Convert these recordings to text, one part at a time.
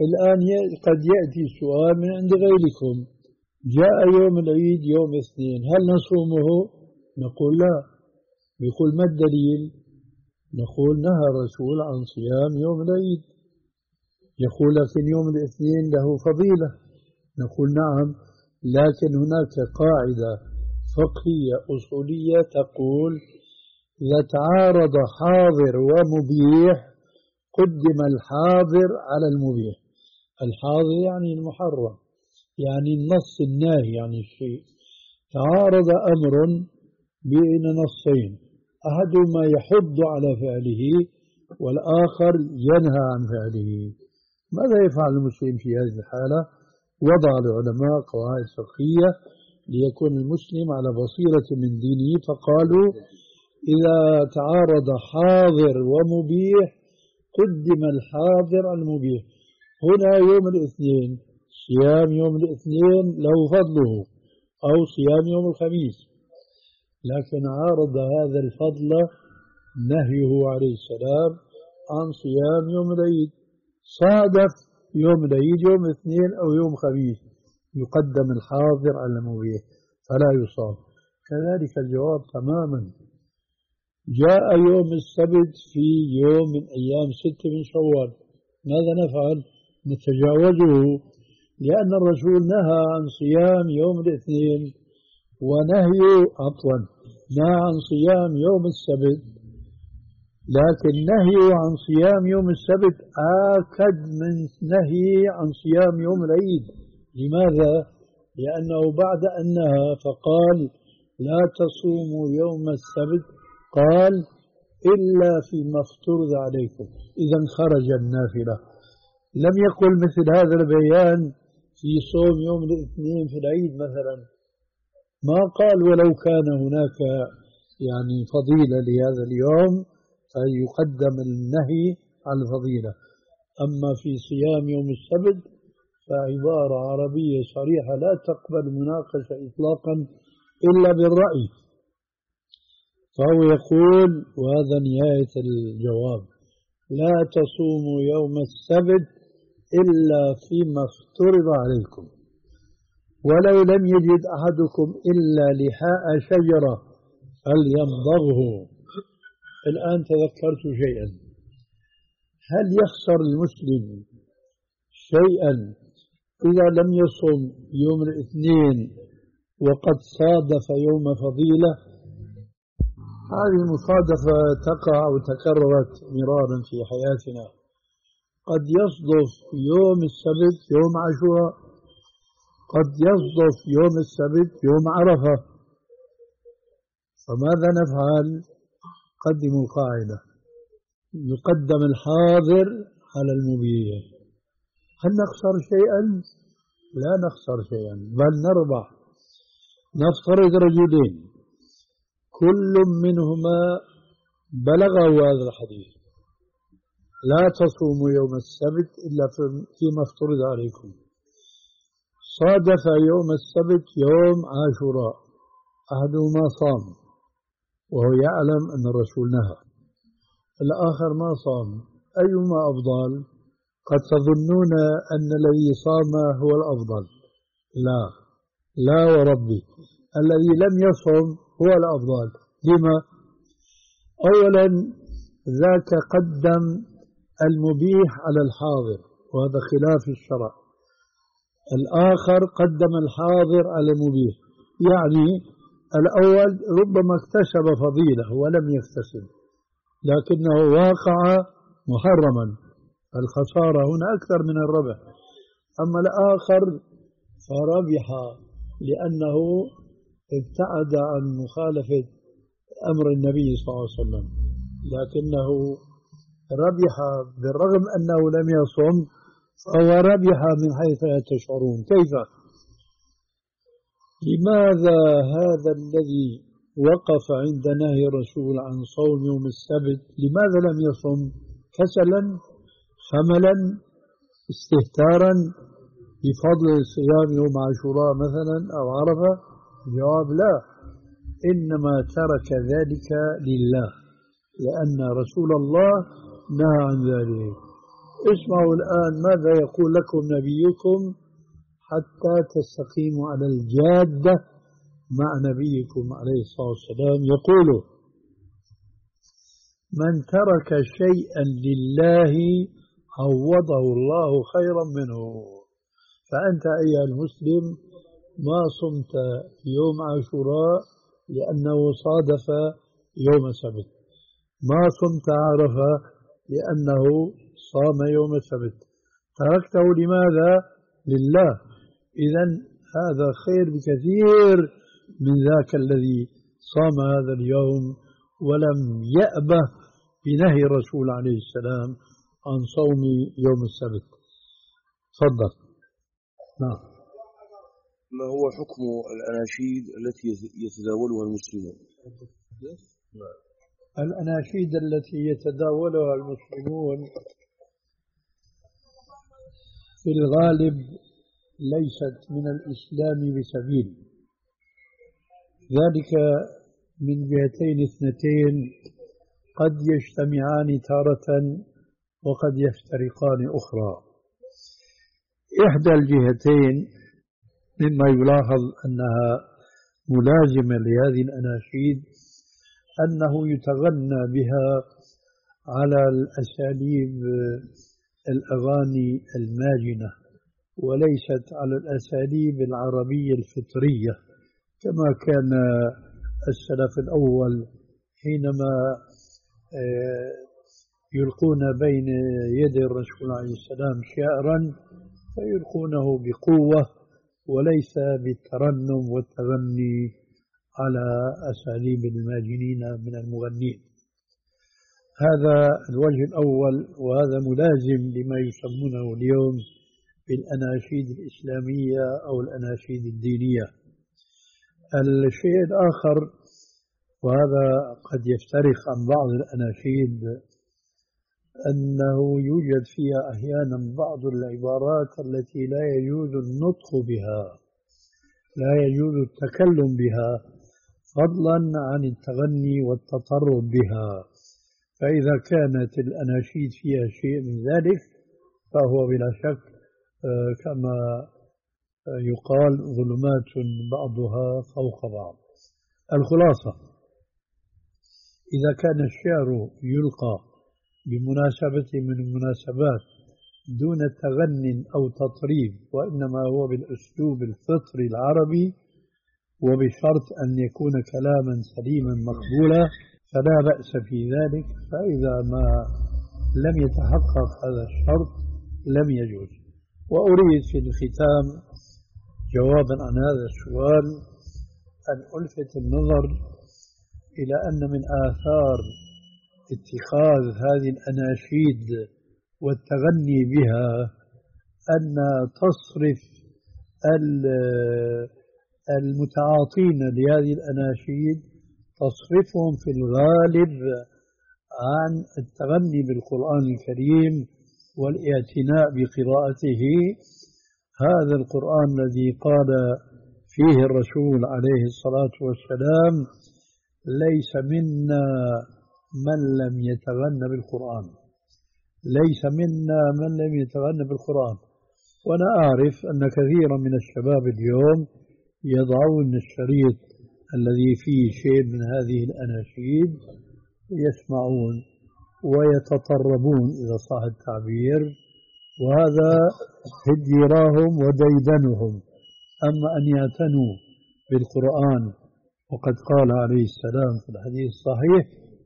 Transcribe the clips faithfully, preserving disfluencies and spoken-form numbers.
الآن قد يأتي سؤال من عند غيركم: جاء يوم العيد يوم اثنين، هل نصومه؟ نقول لا. يقول ما الدليل؟ نقول نهى الرسول عن صيام يوم العيد. يقول لكن يوم الاثنين له فضيلة. نقول نعم، لكن هناك قاعدة فقهية أصولية تقول: إذا تعارض حاضر ومبيح قدم الحاضر على المبيح. الحاضر يعني المحرم، يعني النص الناهي عن الشيء. تعارض أمر بين نصين، أحدهما يحض على فعله والآخر ينهى عن فعله. ماذا يفعل المسلم في هذه الحالة؟ وضع العلماء قواعد فقهية ليكون المسلم على بصيرة من دينه، فقالوا: إذا تعارض حاضر ومبيح قدم الحاضر على المبيح. هنا يوم الاثنين، صيام يوم الاثنين له فضله، أو صيام يوم الخميس، لكن عارض هذا الفضل نهيه عليه السلام عن صيام يوم العيد. صادف يوم العيد يوم اثنين أو يوم خميس، يقدم الحاضر على المبيح فلا يصام. كذلك الجواب تماما. جاء يوم السبت في يوم من أيام ستة من شوال، ماذا نفعل؟ نتجاوزه، لأن الرسول نهى عن صيام يوم الاثنين، ونهي عفوا نهى عن صيام يوم السبت، لكن نهي عن صيام يوم السبت آكد من نهي عن صيام يوم العيد. لماذا؟ لأنه بعد أن نهى فقال: لا تصوموا يوم السبت، قال: إلا فيما افترض عليكم. إذا خرج النافلة. لم يقل مثل هذا البيان في صوم يوم الاثنين في العيد مثلا، ما قال ولو كان هناك يعني فضيلة لهذا اليوم فيقدم النهي على الفضيلة. أما في صيام يوم السبت فعبارة عربية صريحة لا تقبل مناقشة إطلاقا إلا بالرأي. فهو يقول، وهذا نهاية الجواب: لا تصوموا يوم السبت إلا فيما افترض عليكم، ولو لم يجد أحدكم إلا لحاء شجرة فليمضغه. الآن تذكرت شيئا: هل يخسر المسلم شيئا إذا لم يصم يوم الاثنين وقد صادف يوم فضيلة؟ هذه المصادفة تقع وتكررت مرارا في حياتنا. قد يصدف يوم السبت يوم عاشوراء، قد يصدف يوم السبت يوم عرفة، فماذا نفعل؟ قدموا القاعدة: يقدم الحاضر على المبيح. هل نخسر شيئا؟ لا نخسر شيئا، بل نربح. نفترض رجلين كل منهما بلغه هذا الحديث: لا تصوموا يوم السبت إلا فيما افترض عليكم. صادف يوم السبت يوم عاشوراء، أحدهما صام وهو يعلم أن الرسول نهى، الآخر ما صام، أيهما أفضل؟ قد تظنون أن الذي صام هو الأفضل. لا، لا وربي، الذي لم يصم هو الأفضل. لما؟ أولا ذاك قدم المبيح على الحاضر، وهذا خلاف الشرع. الآخر قدم الحاضر على المبيح، يعني الأول ربما اكتسب فضيلة ولم يكتسب، لكنه واقع محرما، الخسارة هنا أكثر من الربح. أما الآخر فربح لأنه ابتعد عن مخالفة أمر النبي صلى الله عليه وسلم، لكنه ربح بالرغم أنه لم يصم، فهو ربح من حيث لا تشعرون. كيف؟ لماذا هذا الذي وقف عند نهي الرسول عن صوم يوم السبت لماذا لم يصم؟ كسلا، خملا، استهتارا بفضل صيام يوم عاشوراء مثلا أو عرفة؟ الجواب لا، إنما ترك ذلك لله، لأن رسول الله نهى عن ذلك. اسمعوا الآن ماذا يقول لكم نبيكم حتى تستقيموا على الجادة مع نبيكم عليه الصلاة والسلام. يقول: من ترك شيئا لله عوضه الله خيرا منه. فأنت أيها المسلم ما صمت يوم عاشوراء لأنه صادف يوم السبت، ما صمت عرفة لأنه صام يوم السبت، تركته لماذا؟ لله. إذن هذا خير بكثير من ذاك الذي صام هذا اليوم ولم يأبه بنهي الرسول عليه السلام عن صوم يوم السبت. تفضل. نعم. ما هو حكم الأناشيد التي يتداولها المسلمون؟ الأناشيد التي يتداولها المسلمون في الغالب ليست من الإسلام بسبيل، ذلك من جهتين اثنتين قد يجتمعان تارة وقد يفترقان أخرى. إحدى الجهتين مما يلاحظ أنها ملازمة لهذه الأناشيد أنه يتغنى بها على الأساليب الأغاني الماجنة وليست على الأساليب العربية الفطرية كما كان السلف الأول حينما يلقون بين يدي الرسول عليه السلام شعرا فيلقونه بقوة وليس بالترنم والتغني على أساليب الماجنين من المغنين. هذا الوجه الأول، وهذا ملازم لما يسمونه اليوم بالأناشيد الإسلامية أو الأناشيد الدينية. الشيء الآخر، وهذا قد يفترق عن بعض الأناشيد، أنه يوجد فيها أحيانا بعض العبارات التي لا يجوز النطق بها، لا يجوز التكلم بها، فضلا عن التغني والتطرب بها. فإذا كانت الأناشيد فيها شيء من ذلك فهو بلا شك كما يقال ظلمات بعضها فوق بعض. الخلاصة: إذا كان الشعر يلقى بمناسبة من المناسبات دون تغني أو تطريب وإنما هو بالأسلوب الفطري العربي وبشرط أن يكون كلاما سليما مقبولا فلا بأس في ذلك. فإذا ما لم يتحقق هذا الشرط لم يجوز. وأريد في الختام جوابا عن هذا السؤال أن ألفت النظر إلى أن من آثار اتخاذ هذه الأناشيد والتغني بها أن تصرف المتعاطين لهذه الأناشيد تصرفهم في الغالب عن التغني بالقرآن الكريم والاعتناء بقراءته. هذا القرآن الذي قال فيه الرسول عليه الصلاة والسلام: ليس منا من لم يتغنى بالقرآن، ليس منا من لم يتغنى بالقرآن. وأنا أعرف أن كثيرا من الشباب اليوم يضعون الشريط الذي فيه شيء من هذه الأناشيد يسمعون ويتطربون إذا صح التعبير، وهذا هديراهم وديدنهم. أما أن يعتنوا بالقرآن، وقد قال عليه السلام في الحديث الصحيح: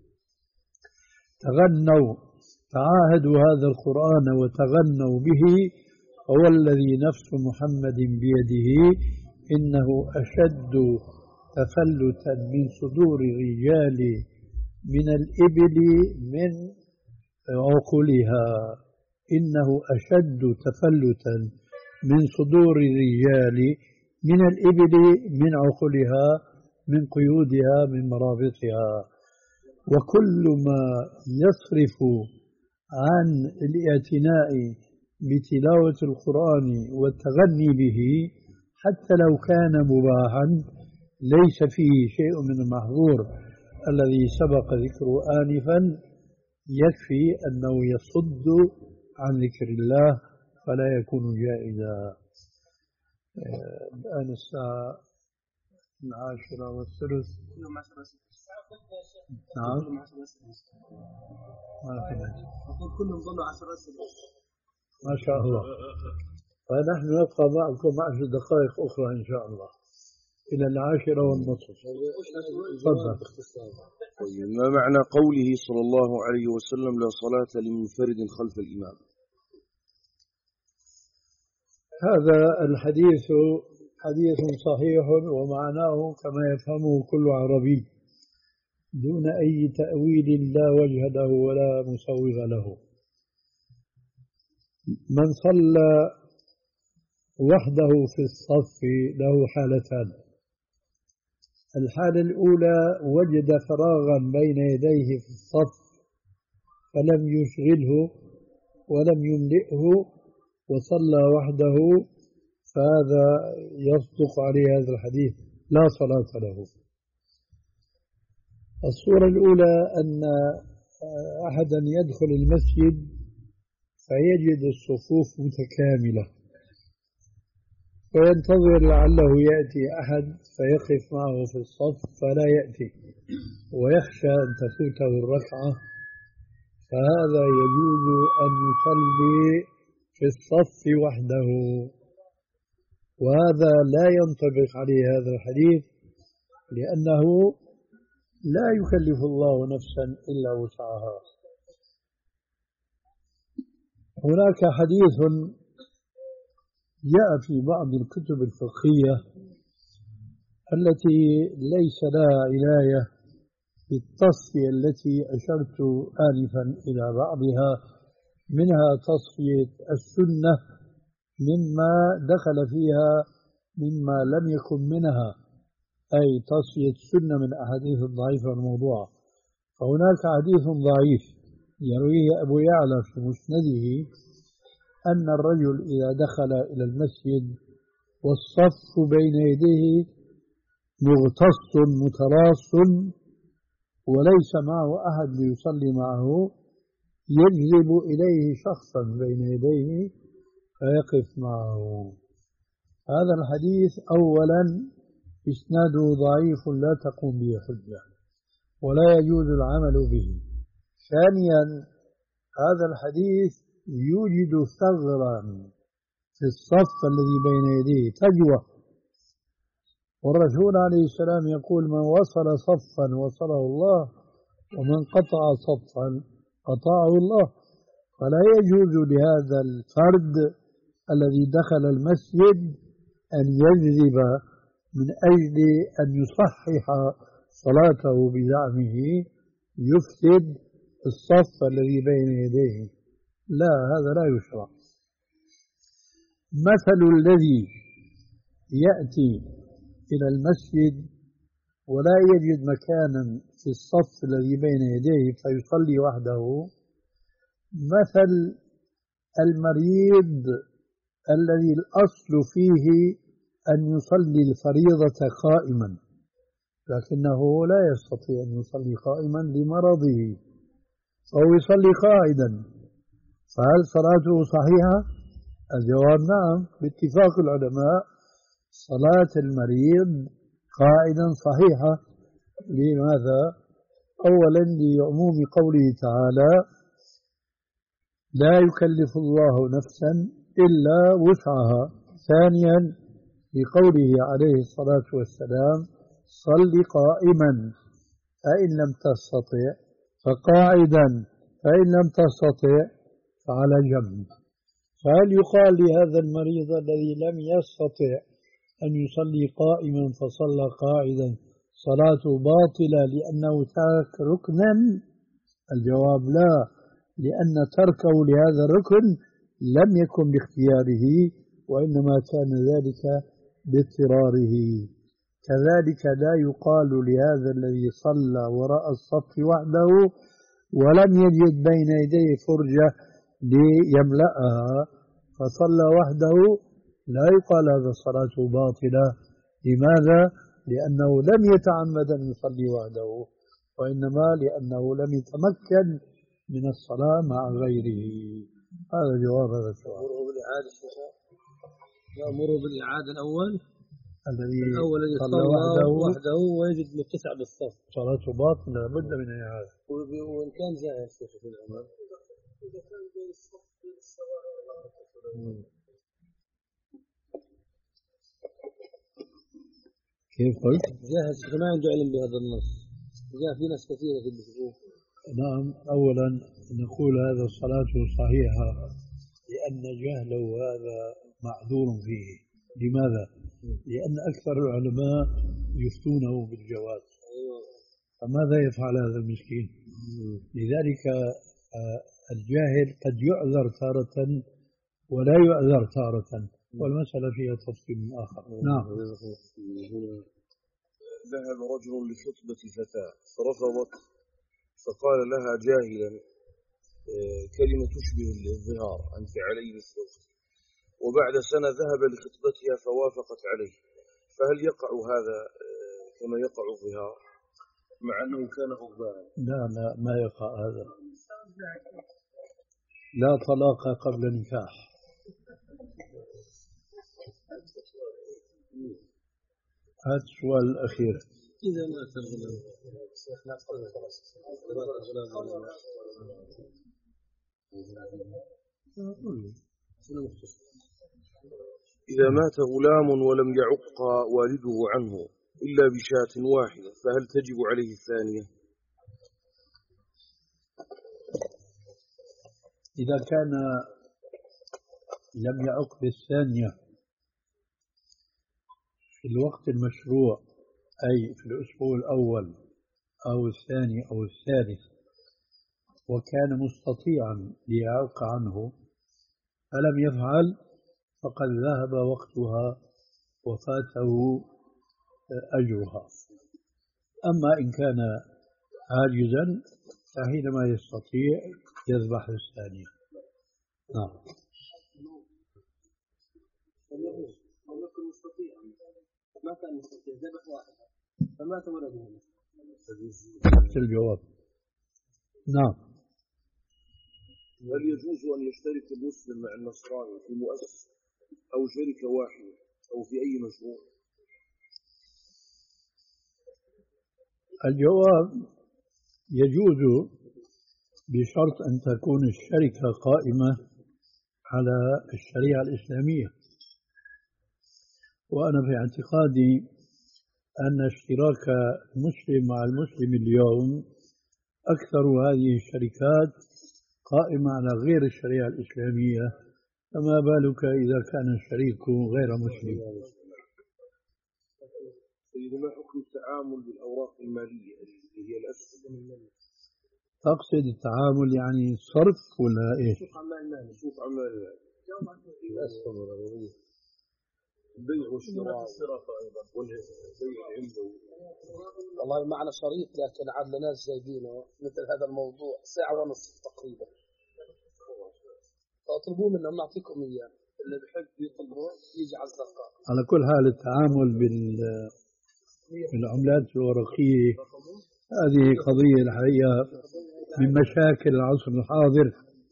تغنوا تعاهدوا هذا القرآن وتغنوا به، هو الذي نفس محمد بيده إنه أشد تفلتا من صدور الرجال من الإبل من عقلها. إنه أشد تفلتا من صدور الرجال من الإبل من عقلها من قيودها من مرابطها. وكل ما يصرف عن الاعتناء بتلاوة القرآن والتغني به حتى لو كان مباحا ليس فيه شيء من المحظور الذي سبق ذكره آنفا، يكفي أنه يصد عن ذكر الله فلا يكون جائزا. الآن الساعة العاشرة والثلث. نعم ما في كلهم ظلوا عشر أسئلة ما شاء الله. فنحن نبقى معكم عشر دقائق أخرى إن شاء الله إلى العاشرة والنصف. تفضل. ما معنى قوله صلى الله عليه وسلم لا صلاة لمنفرد خلف الإمام؟ هذا الحديث حديث صحيح ومعناه كما يفهمه كل عربي دون أي تأويل لا وجه له ولا مسوغ له. من صلى وحده في الصف له حالتان. الحالة الأولى وجد فراغا بين يديه في الصف فلم يشغله ولم يملئه وصلى وحده، فهذا يصدق عليه هذا الحديث لا صلاة له. الصورة الأولى أن أحدا يدخل المسجد فيجد الصفوف متكاملة وينتظر لعله يأتي أحد فيقف معه في الصف فلا يأتي ويخشى أن تفوته الركعة، فهذا يجوز أن يصلي في الصف وحده، وهذا لا ينطبق عليه هذا الحديث لأنه لا يكلف الله نفسا إلا وسعها. هناك حديث جاء في بعض الكتب الفقهية التي ليس لها عناية بالتصفية التي أشرت آنفا إلى بعضها، منها تصفية السنة مما دخل فيها مما لم يكن منها، أي تصفية السنة من أحاديث الضعيفة والموضوعة. فهناك حديث ضعيف يرويه أبو يعلى في مسنده أن الرجل إذا دخل إلى المسجد والصف بين يديه مغتص متراص وليس معه أحد ليصلي معه، يجذب إليه شخصا بين يديه فيقف معه. هذا الحديث أولا إسناده ضعيف لا تقوم به حجة ولا يجوز العمل به. ثانيا هذا الحديث يوجد ثغرا في الصف الذي بين يديه فجوة، والرسول عليه السلام يقول من وصل صفا وصله الله ومن قطع صفا قطعه الله. فلا يجوز لهذا الفرد الذي دخل المسجد أن يجذب من أجل أن يصحح صلاته بزعمه يفسد الصف الذي بين يديه، لا هذا لا يشرع. مثل الذي يأتي إلى المسجد ولا يجد مكانا في الصف الذي بين يديه فيصلي وحده مثل المريض الذي الأصل فيه أن يصلي الفريضة قائما لكنه لا يستطيع أن يصلي قائما لمرضه فهو يصلي قاعدا، فهل صلاته صحيحة؟ الجواب نعم باتفاق العلماء، صلاة المريض قاعدا صحيحة. لماذا؟ أولا لعموم قوله تعالى لا يكلف الله نفسا إلا وسعها. ثانيا لقوله عليه الصلاة والسلام صل قائما فإن لم تستطع فقاعدا فإن لم تستطع فعلى جنب. فهل يقال لهذا المريض الذي لم يستطع أن يصلي قائما فصلى قاعدا صلاته باطلة لأنه ترك ركنا؟ الجواب لا، لأن تركه لهذا الركن لم يكن باختياره وإنما كان ذلك باضطراره. كذلك لا يقال لهذا الذي صلى وراء الصف وحده ولم يجد بين يديه فرجة ليملأها فصلى وحده، لا يقال هذا صلاته باطلة. لماذا؟ لأنه لم يتعمد أن يصلي وحده وإنما لأنه لم يتمكن من الصلاة مع غيره. هذا جواب هذا السؤال. مروا بالإعادة يأمره بالإعادة الأول الذي الأول الذي صلى صلى وحده, وحده ويجد متسع بالصف صلاته باطلة لابد من إعادة. وإن كان جاهل شيخ في الأمام إذا كان بين الصف بين السواء. كيف قلت؟ جاهل شيخ ما عنده علم بهذا النص. جاء في ناس كثيرة في البشوف. نعم، أولا نقول هذا صلاته صحيحة لأن جهله هذا معذور فيه. لماذا؟ لأن أكثر العلماء يفتونه بالجواز، فماذا يفعل هذا المسكين؟ لذلك الجاهل قد يعذر تارة ولا يعذر تارة، والمسألة فيها تفصيل آخر. نعم. ذهب رجل لخطبة فتاة فرفضت، فقال لها جاهلا كلمة تشبه الظهار: أنت علي بالصوت. وبعد سنة ذهب لخطبتها فوافقت عليه، فهل يقع هذا كما يقع الظهار مع أنه كان غضبانا؟ لا لا ما يقع هذا. لا طلاق قبل نكاح. هذا السؤال الأخير. إذا ما تغلب شيخنا قلنا خلاص إذا مات غلام ولم يعق والده عنه إلا بشاة واحدة فهل تجب عليه الثانية؟ إذا كان لم يعق بالثانية في الوقت المشروع، أي في الأسبوع الأول أو الثاني أو الثالث، وكان مستطيعا ليعق عنه فلم يفعل، فقد ذهب وقتها وفاته أجرها. أما إن كان عاجزا فحينما يستطيع يذبح الثانية. نعم. ما كان مستطيع ذبح واحدة فمات ولده. نفس الجواب. نعم. هل يجوز أن يشترك المسلم مع النصراني في مؤسسة أو شركة واحدة أو في أي مشروع؟ الجواب يجوز بشرط أن تكون الشركة قائمة على الشريعة الإسلامية. وأنا في اعتقادي أن اشتراك المسلم مع المسلم اليوم أكثر هذه الشركات قائمة على غير الشريعة الإسلامية، فما بالك إذا كان الشريك غير مسلم. سيدي، ما حكم التعامل بالأوراق المالية اللي هي الأسهم؟ تقصد التعامل يعني صرف ولا إيش؟ سوق عمال المال. سوق عمال المال. الأسهم والأغراض. البيع والشراء أيضا والبيع عنده. والله معنا شريط لكن عاد ناس جايبينه مثل هذا الموضوع ساعة ونصف تقريبا، فاطلبوا منهم نعطيكم إياه، اللي بحب يطلبوا يجي على الزرقاء. على كل حال التعامل بالعملات الورقية هذه قضية الحقيقة من مشاكل العصر الحاضر،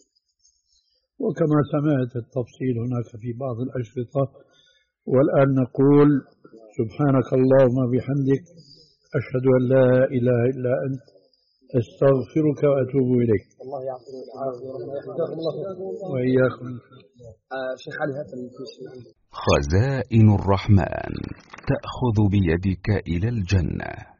وكما سمعت التفصيل هناك في بعض الأشرطة. والآن نقول سبحانك اللهم بحمدك أشهد أن لا إله إلا أنت أستغفرك وأتوب إليك. الله يعطيك العافية وإياكم. شيخ علي هات. خزائن الرحمن تأخذ بيدك إلى الجنة.